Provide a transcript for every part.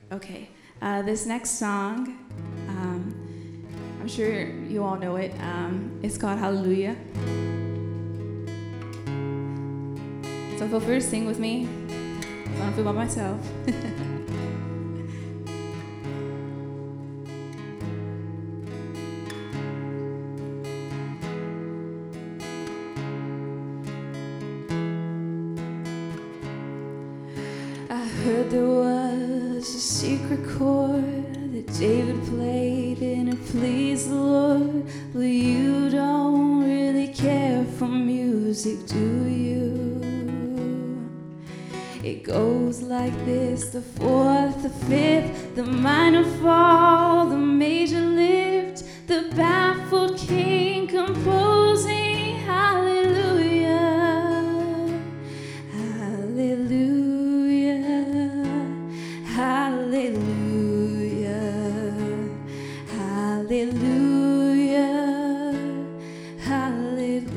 Okay, this next song, I'm sure you all know it. It's called Hallelujah. So feel free to sing with me. I don't feel by myself. I heard there was a secret chord that David played and it pleased the Lord. But you don't really care for music, do you? It goes like this: the fourth, the fifth, the minor fall, the major lift, the baffled king composing hallelujah, hallelujah, hallelujah, hallelujah, hallelujah.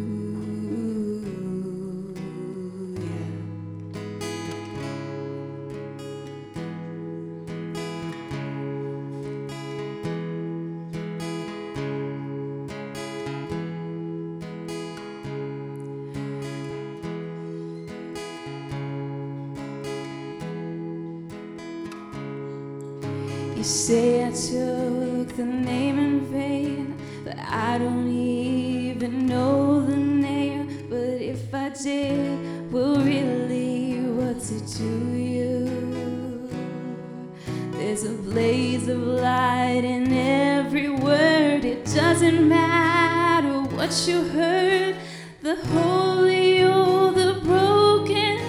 You say I took the name in vain, but I don't even know the name. But if I did, well really, what's it to you? There's a blaze of light in every word. It doesn't matter what you heard. The holy or the broken,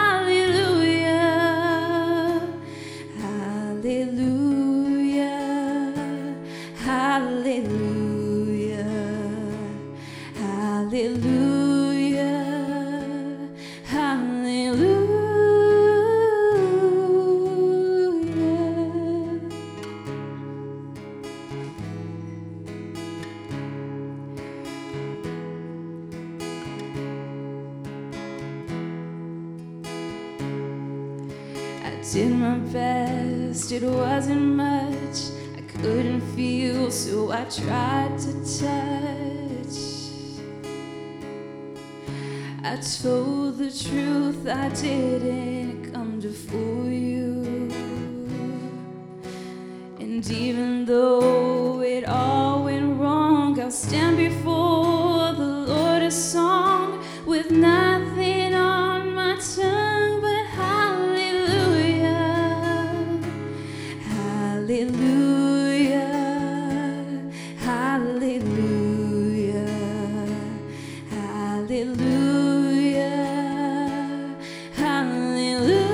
hallelujah, hallelujah, hallelujah, hallelujah, hallelujah. I did my best, it wasn't much. I couldn't feel, so I tried to touch. I told the truth, I didn't come to fool you. And even though it all went wrong, I'll stand before the Lord a song with nothing on my tongue but hallelujah, hallelujah, hallelujah, hallelujah, hallelujah,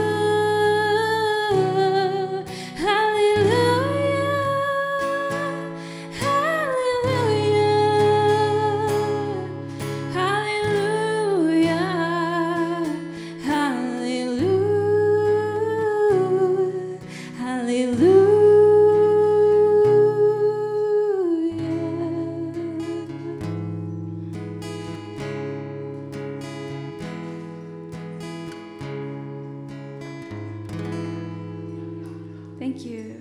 Thank you.